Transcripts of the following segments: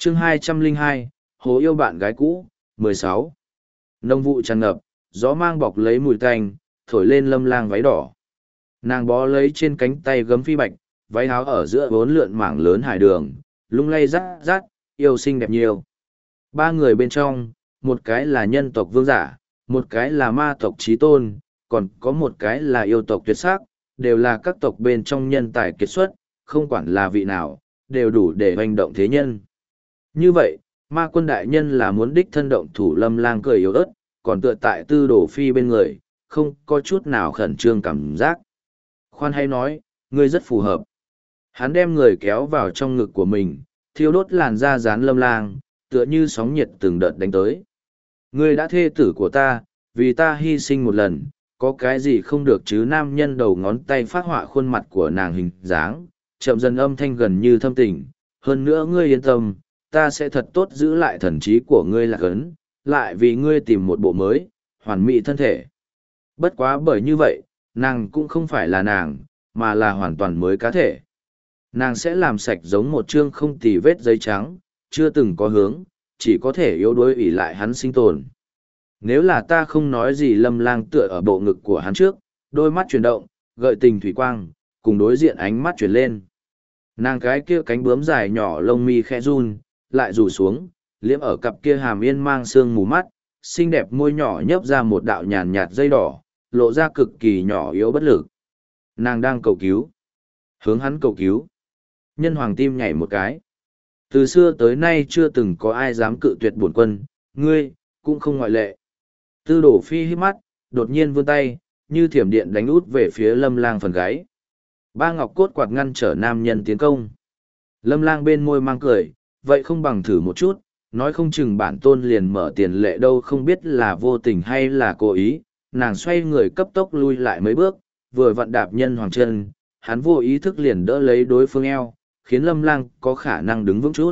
chương 202, Hồ yêu bạn gái cũ, 16. Nông vụ tràn ngập, gió mang bọc lấy mùi tanh, thổi lên Lâm Lang váy đỏ. Nàng bó lấy trên cánh tay gấm phi bạch, váy áo ở giữa vốn lượn mảng lớn hải đường, lung lay rát rát, yêu xinh đẹp nhiều. Ba người bên trong, một cái là nhân tộc vương giả, một cái là ma tộc trí tôn, còn có một cái là yêu tộc tuyệt sắc, đều là các tộc bên trong nhân tài kiệt xuất, không quản là vị nào, đều đủ để hoành động thế nhân. Như vậy, ma quân đại nhân là muốn đích thân động thủ Lâm Lang cười yếu ớt, còn tựa tại Tư Đồ Phi bên người, không có chút nào khẩn trương cảm giác. Khoan hay nói, ngươi rất phù hợp. Hắn đem người kéo vào trong ngực của mình, thiêu đốt làn da dán Lâm Lang, tựa như sóng nhiệt từng đợt đánh tới. Ngươi đã thê tử của ta, vì ta hy sinh một lần, có cái gì không được chứ? Nam nhân đầu ngón tay phát họa khuôn mặt của nàng hình dáng, chậm dần âm thanh gần như thâm tình. Hơn nữa ngươi yên tâm, ta sẽ thật tốt giữ lại thần trí của ngươi là cấn, lại vì ngươi tìm một bộ mới, hoàn mỹ thân thể. Bất quá bởi như vậy, nàng cũng không phải là nàng, mà là hoàn toàn mới cá thể. Nàng sẽ làm sạch giống một chương không tì vết giấy trắng, chưa từng có hướng, chỉ có thể yếu đuối ỷ lại hắn sinh tồn. Nếu là ta không nói gì, Lâm Lang tựa ở bộ ngực của hắn trước, đôi mắt chuyển động, gợi tình thủy quang, cùng đối diện ánh mắt chuyển lên. Nàng cái kia cánh bướm dài nhỏ lông mi khẽ run, lại rủ xuống, liếm ở cặp kia hàm yên mang sương mù mắt, xinh đẹp môi nhỏ nhấp ra một đạo nhàn nhạt dây đỏ, lộ ra cực kỳ nhỏ yếu bất lực. Nàng đang cầu cứu. Hướng hắn cầu cứu. Nhân hoàng tim nhảy một cái. Từ xưa tới nay chưa từng có ai dám cự tuyệt bổn quân, ngươi, cũng không ngoại lệ. Tư Đồ Phi hít mắt, đột nhiên vươn tay, như thiểm điện đánh út về phía Lâm Lang phần gáy. Ba ngọc cốt quạt ngăn trở nam nhân tiến công. Lâm Lang bên môi mang cười, vậy không bằng thử một chút, nói không chừng bản tôn liền mở tiền lệ đâu, không biết là vô tình hay là cố ý. Nàng xoay người cấp tốc lui lại mấy bước, vừa vặn đạp nhân hoàng chân, hắn vô ý thức liền đỡ lấy đối phương eo, khiến Lâm Lang có khả năng đứng vững chút.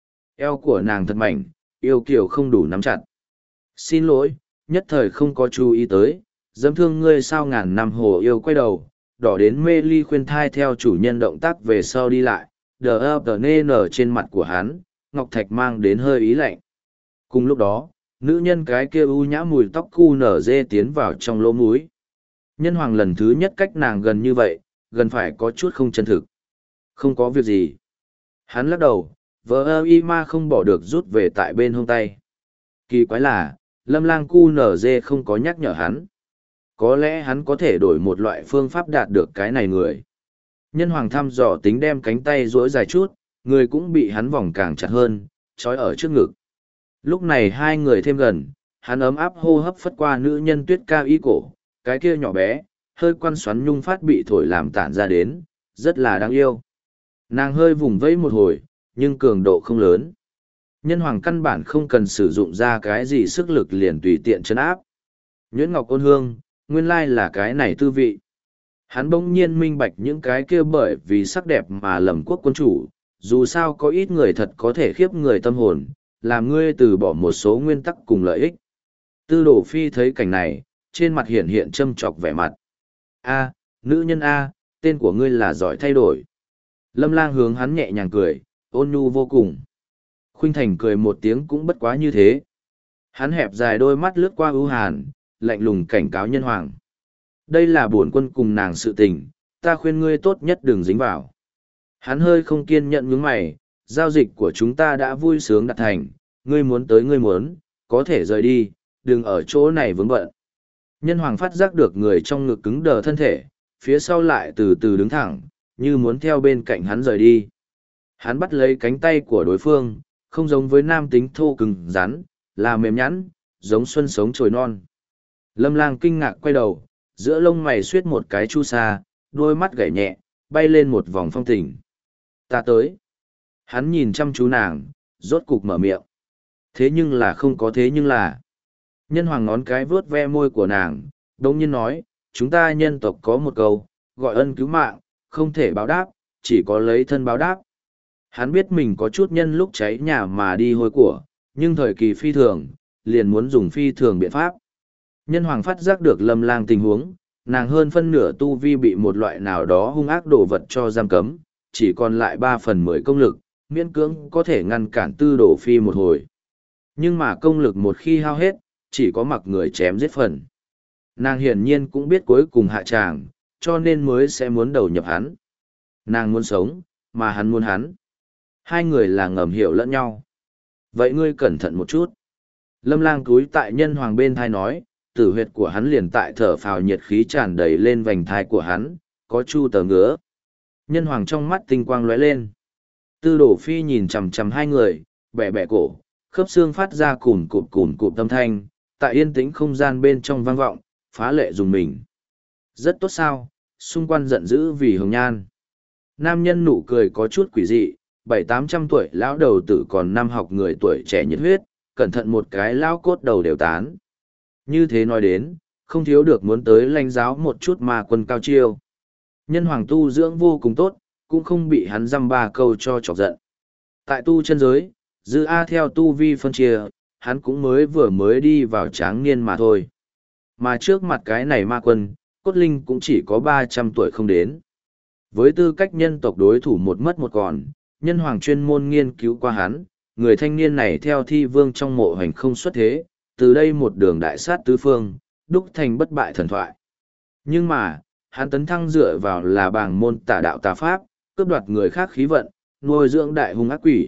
Eo của nàng thật mảnh, yêu kiều không đủ nắm chặt. Xin lỗi, nhất thời không có chú ý tới, dẫm thương ngươi sao. Ngàn năm hồ yêu quay đầu, đỏ đến mê ly khuyên thai theo chủ nhân động tác về sau đi lại, đờ nở trên mặt của hắn, ngọc thạch mang đến hơi ý lạnh. Cùng lúc đó, nữ nhân cái kia u nhã mùi tóc cu nở dê tiến vào trong lỗ mũi. Nhân hoàng lần thứ nhất cách nàng gần như vậy, gần phải có chút không chân thực. Không có việc gì. Hắn lắc đầu, vợ ơ y ma không bỏ được rút về tại bên hông tay. Kỳ quái là, Lâm Lang cu nở dê không có nhắc nhở hắn. Có lẽ hắn có thể đổi một loại phương pháp đạt được cái này người. Nhân hoàng thăm dò tính đem cánh tay duỗi dài chút, người cũng bị hắn vòng càng chặt hơn, trói ở trước ngực. Lúc này hai người thêm gần, hắn ấm áp hô hấp phất qua nữ nhân tuyết cao y cổ, cái kia nhỏ bé, hơi quăn xoắn nhung phát bị thổi làm tản ra đến, rất là đáng yêu. Nàng hơi vùng vẫy một hồi, nhưng cường độ không lớn. Nhân hoàng căn bản không cần sử dụng ra cái gì sức lực liền tùy tiện chấn áp. Nhuyễn ngọc ôn hương, nguyên lai là cái này tư vị. Hắn bỗng nhiên minh bạch những cái kia bởi vì sắc đẹp mà lầm quốc quân chủ, dù sao có ít người thật có thể khiếp người tâm hồn, làm ngươi từ bỏ một số nguyên tắc cùng lợi ích. Tư Đồ Phi thấy cảnh này, trên mặt hiện hiện châm chọc vẻ mặt. A, nữ nhân A, tên của ngươi là giỏi thay đổi. Lâm Lang hướng hắn nhẹ nhàng cười, ôn nhu vô cùng. Khuynh Thành cười một tiếng cũng bất quá như thế. Hắn hẹp dài đôi mắt lướt qua ưu hàn, lạnh lùng cảnh cáo nhân hoàng. Đây là bổn quân cùng nàng sự tình, ta khuyên ngươi tốt nhất đừng dính vào. Hắn hơi không kiên nhẫn nhướng mày, giao dịch của chúng ta đã vui sướng đạt thành, ngươi muốn tới ngươi muốn, có thể rời đi, đừng ở chỗ này vướng bận. Nhân hoàng phát giác được người trong ngực cứng đờ thân thể, phía sau lại từ từ đứng thẳng, như muốn theo bên cạnh hắn rời đi. Hắn bắt lấy cánh tay của đối phương, không giống với nam tính thô cứng rắn, là mềm nhẵn, giống xuân sống trồi non. Lâm Lang kinh ngạc quay đầu, giữa lông mày xuyết một cái chu sa, đôi mắt gảy nhẹ, bay lên một vòng phong tình. Ta tới. Hắn nhìn chăm chú nàng, rốt cục mở miệng. Thế nhưng là không có thế nhưng là. Nhân hoàng ngón cái vuốt ve môi của nàng, đồng nhiên nói, chúng ta nhân tộc có một câu, gọi ân cứu mạng, không thể báo đáp, chỉ có lấy thân báo đáp. Hắn biết mình có chút nhân lúc cháy nhà mà đi hôi của, nhưng thời kỳ phi thường, liền muốn dùng phi thường biện pháp. Nhân hoàng phát giác được Lâm Lang tình huống, nàng hơn phân nửa tu vi bị một loại nào đó hung ác đồ vật cho giam cấm, chỉ còn lại 3/10 công lực, miễn cưỡng có thể ngăn cản Tư Đồ Phi một hồi. Nhưng mà công lực một khi hao hết, chỉ có mặc người chém giết phần. Nàng hiển nhiên cũng biết cuối cùng hạ tràng, cho nên mới sẽ muốn đầu nhập hắn. Nàng muốn sống, mà hắn muốn hắn. Hai người là ngầm hiểu lẫn nhau. Vậy ngươi cẩn thận một chút. Lâm Lang cúi tại Nhân Hoàng bên thai nói, tử huyệt của hắn liền tại thở phào nhiệt khí tràn đầy lên vành thai của hắn, có chu tờ ngứa. Nhân Hoàng trong mắt tinh quang lóe lên. Tư Đồ Phi nhìn chằm chằm hai người, bẻ bẻ cổ, khớp xương phát ra cùn cụp âm thanh, tại yên tĩnh không gian bên trong vang vọng, phá lệ dùng mình. Rất tốt sao, xung quanh giận dữ vì hồng nhan. Nam nhân nụ cười có chút quỷ dị, 700-800 tuổi lão đầu tử còn năm học người tuổi trẻ nhiệt huyết, cẩn thận một cái lão cốt đầu đều tán. Như thế nói đến, không thiếu được muốn tới lãnh giáo một chút mà quân cao chiêu. Nhân Hoàng tu dưỡng vô cùng tốt, cũng không bị hắn dăm ba câu cho chọc giận. Tại tu chân giới, dư A theo tu vi phân chia, hắn cũng mới đi vào tráng niên mà thôi. Mà trước mặt cái này ma quân, cốt linh cũng chỉ có 300 tuổi không đến. Với tư cách nhân tộc đối thủ một mất một còn, Nhân Hoàng chuyên môn nghiên cứu qua hắn, người thanh niên này theo thi vương trong mộ hành không xuất thế, từ đây một đường đại sát tứ phương, đúc thành bất bại thần thoại. Nhưng mà, hắn tấn thăng dựa vào là bảng môn tả đạo tà pháp, cướp đoạt người khác khí vận, nuôi dưỡng đại hung ác quỷ.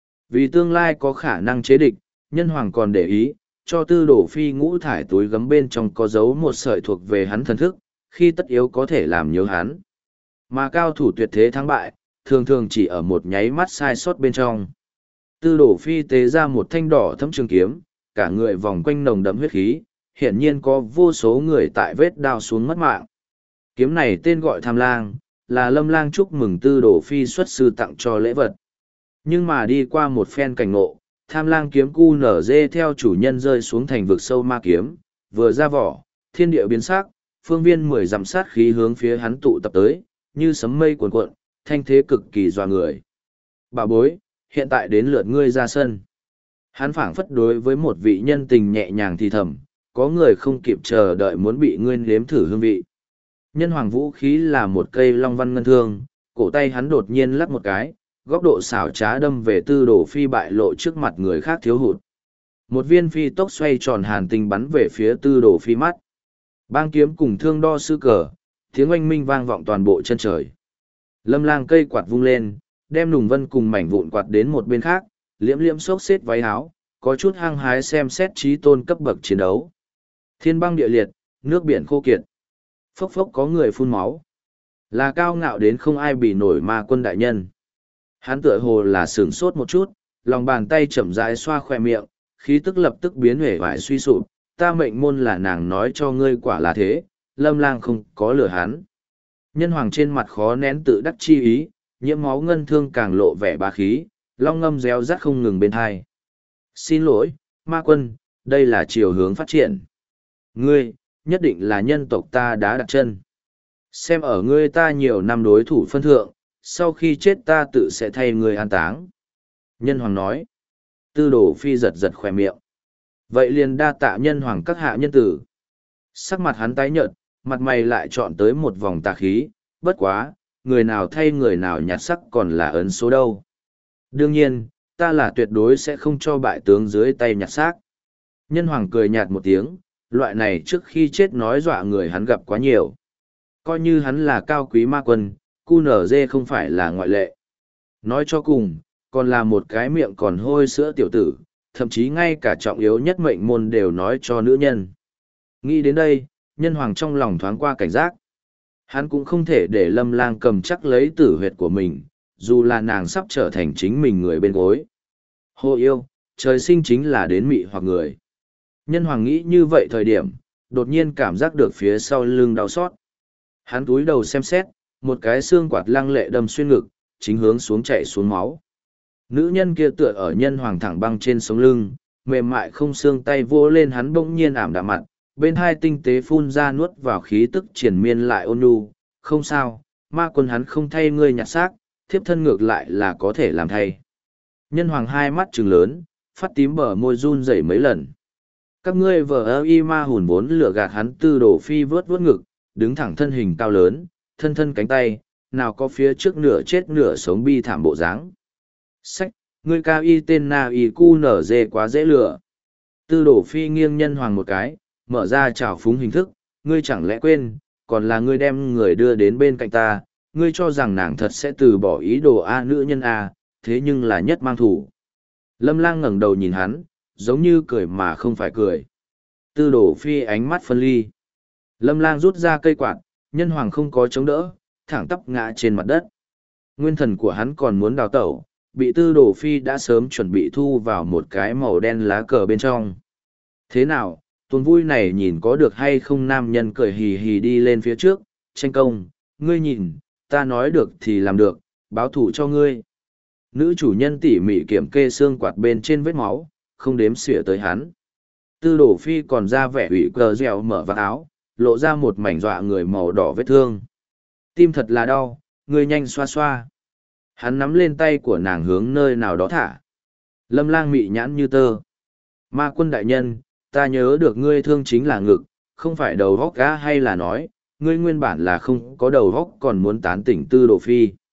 Vì tương lai có khả năng chế địch, Nhân Hoàng còn để ý, cho Tư Đồ Phi ngũ thải túi gấm bên trong có giấu một sợi thuộc về hắn thần thức, khi tất yếu có thể làm nhớ hắn. Mà cao thủ tuyệt thế thắng bại, thường thường chỉ ở một nháy mắt sai sót bên trong. Tư Đồ Phi tế ra một thanh đỏ thẫm trường kiếm, cả người vòng quanh nồng đậm huyết khí, hiển nhiên có vô số người tại vết đao xuống mất mạng. Kiếm này tên gọi Tham Lang, là Lâm Lang chúc mừng Tư Đồ Phi xuất sư tặng cho lễ vật. Nhưng mà đi qua một phen cảnh ngộ, Tham Lang kiếm cu nở dê theo chủ nhân rơi xuống thành vực sâu ma kiếm, vừa ra vỏ, thiên địa biến sắc, phương viên 10 dặm sát khí hướng phía hắn tụ tập tới, như sấm mây cuồn cuộn, thanh thế cực kỳ dọa người. Bà bối, hiện tại đến lượt ngươi ra sân. Hắn phảng phất đối với một vị nhân tình nhẹ nhàng thì thầm, có người không kịp chờ đợi muốn bị ngươi nếm thử hương vị. Nhân Hoàng vũ khí là một cây long văn ngân thương, cổ tay hắn đột nhiên lắc một cái, góc độ xảo trá đâm về Tư Đồ Phi bại lộ trước mặt người khác thiếu hụt. Một viên phi tốc xoay tròn hàn tinh bắn về phía Tư Đồ Phi mắt. Bang kiếm cùng thương đo sư cờ, tiếng oanh minh vang vọng toàn bộ chân trời. Lâm Lang cây quạt vung lên, đem Nùng Vân cùng mảnh vụn quạt đến một bên khác, liễm liễm xốc xếp váy áo, có chút hăng hái xem xét trí tôn cấp bậc chiến đấu. Thiên băng địa liệt, nước biển khô kiệt. Phốc phốc có người phun máu. Là cao ngạo đến không ai bị nổi ma quân đại nhân. Hắn tựa hồ là sửng sốt một chút, lòng bàn tay chậm rãi xoa khoe miệng, khí tức lập tức biến huệ vải suy sụp. Ta mệnh môn là nàng nói cho ngươi quả là thế, Lâm Lang không có lừa hắn. Nhân Hoàng trên mặt khó nén tự đắc chi ý, nhiễm máu ngân thương càng lộ vẻ bá khí, long ngâm réo rắt không ngừng bên thai. Xin lỗi, ma quân, đây là chiều hướng phát triển. Ngươi, nhất định là nhân tộc ta đã đặt chân. Xem ở ngươi ta nhiều năm đối thủ phân thượng, sau khi chết ta tự sẽ thay ngươi an táng. Nhân Hoàng nói. Tư Đồ Phi giật giật khỏe miệng. Vậy liền đa tạ Nhân Hoàng các hạ nhân tử. Sắc mặt hắn tái nhợt, mặt mày lại chọn tới một vòng tà khí, bất quá, người nào thay người nào nhặt sắc còn là ấn số đâu. Đương nhiên, ta là tuyệt đối sẽ không cho bại tướng dưới tay nhặt xác. Nhân Hoàng cười nhạt một tiếng, loại này trước khi chết nói dọa người hắn gặp quá nhiều. Coi như hắn là cao quý ma quân, QNZ không phải là ngoại lệ. Nói cho cùng, còn là một cái miệng còn hôi sữa tiểu tử, thậm chí ngay cả trọng yếu nhất mệnh môn đều nói cho nữ nhân. Nghĩ đến đây, Nhân Hoàng trong lòng thoáng qua cảnh giác. Hắn cũng không thể để Lâm Lang cầm chắc lấy tử huyệt của mình, dù là nàng sắp trở thành chính mình người bên gối. Hồ yêu, trời sinh chính là đến mị hoặc người. Nhân Hoàng nghĩ như vậy thời điểm, đột nhiên cảm giác được phía sau lưng đau xót. Hắn túi đầu xem xét, một cái xương quạt lăng lệ đâm xuyên ngực, chính hướng xuống chạy xuống máu. Nữ nhân kia tựa ở Nhân Hoàng thẳng băng trên sống lưng, mềm mại không xương tay vô lên hắn bỗng nhiên ảm đạm mặt, bên hai tinh tế phun ra nuốt vào khí tức triển miên lại ôn nhu. Không sao, ma quân hắn không thay ngươi nhặt xác, thiếp thân ngược lại là có thể làm thay. Nhân Hoàng hai mắt trừng lớn, phát tím bờ môi run rẩy mấy lần. Các ngươi vờ ơ y ma hùn vốn lừa gạt hắn. Tư Đồ Phi vớt vớt ngực, đứng thẳng thân hình cao lớn, thân thân cánh tay, nào có phía trước nửa chết nửa sống bi thảm bộ dáng. Sách, ngươi cao y tên na y cu nở dê quá dễ lừa. Tư đổ phi nghiêng nhân hoàng một cái, mở ra trào phúng hình thức, ngươi chẳng lẽ quên, còn là ngươi đem người đưa đến bên cạnh ta, ngươi cho rằng nàng thật sẽ từ bỏ ý đồ A nữ nhân A, thế nhưng là nhất mang thủ. Lâm Lang ngẩng đầu nhìn hắn, giống như cười mà không phải cười. Tư đổ phi ánh mắt phân ly. Lâm Lang rút ra cây quạt, nhân hoàng không có chống đỡ, thẳng tắp ngã trên mặt đất. Nguyên thần của hắn còn muốn đào tẩu, bị tư đổ phi đã sớm chuẩn bị thu vào một cái màu đen lá cờ bên trong. Thế nào, tuần vui này nhìn có được hay không? Nam nhân cười hì hì đi lên phía trước, tranh công, ngươi nhìn, ta nói được thì làm được, báo thù cho ngươi. Nữ chủ nhân tỉ mỉ kiểm kê xương quạt bên trên vết máu, không đếm xỉa tới hắn. Tư đổ phi còn ra vẻ ủy cờ dẻo mở vạt áo, lộ ra một mảnh dọa người màu đỏ vết thương. Tim thật là đau, ngươi nhanh xoa xoa. Hắn nắm lên tay của nàng hướng nơi nào đó thả. Lâm Lang mị nhãn như tơ. Ma quân đại nhân, ta nhớ được ngươi thương chính là ngực, không phải đầu góc gã, hay là nói, ngươi nguyên bản là không có đầu góc còn muốn tán tỉnh tư đồ phi.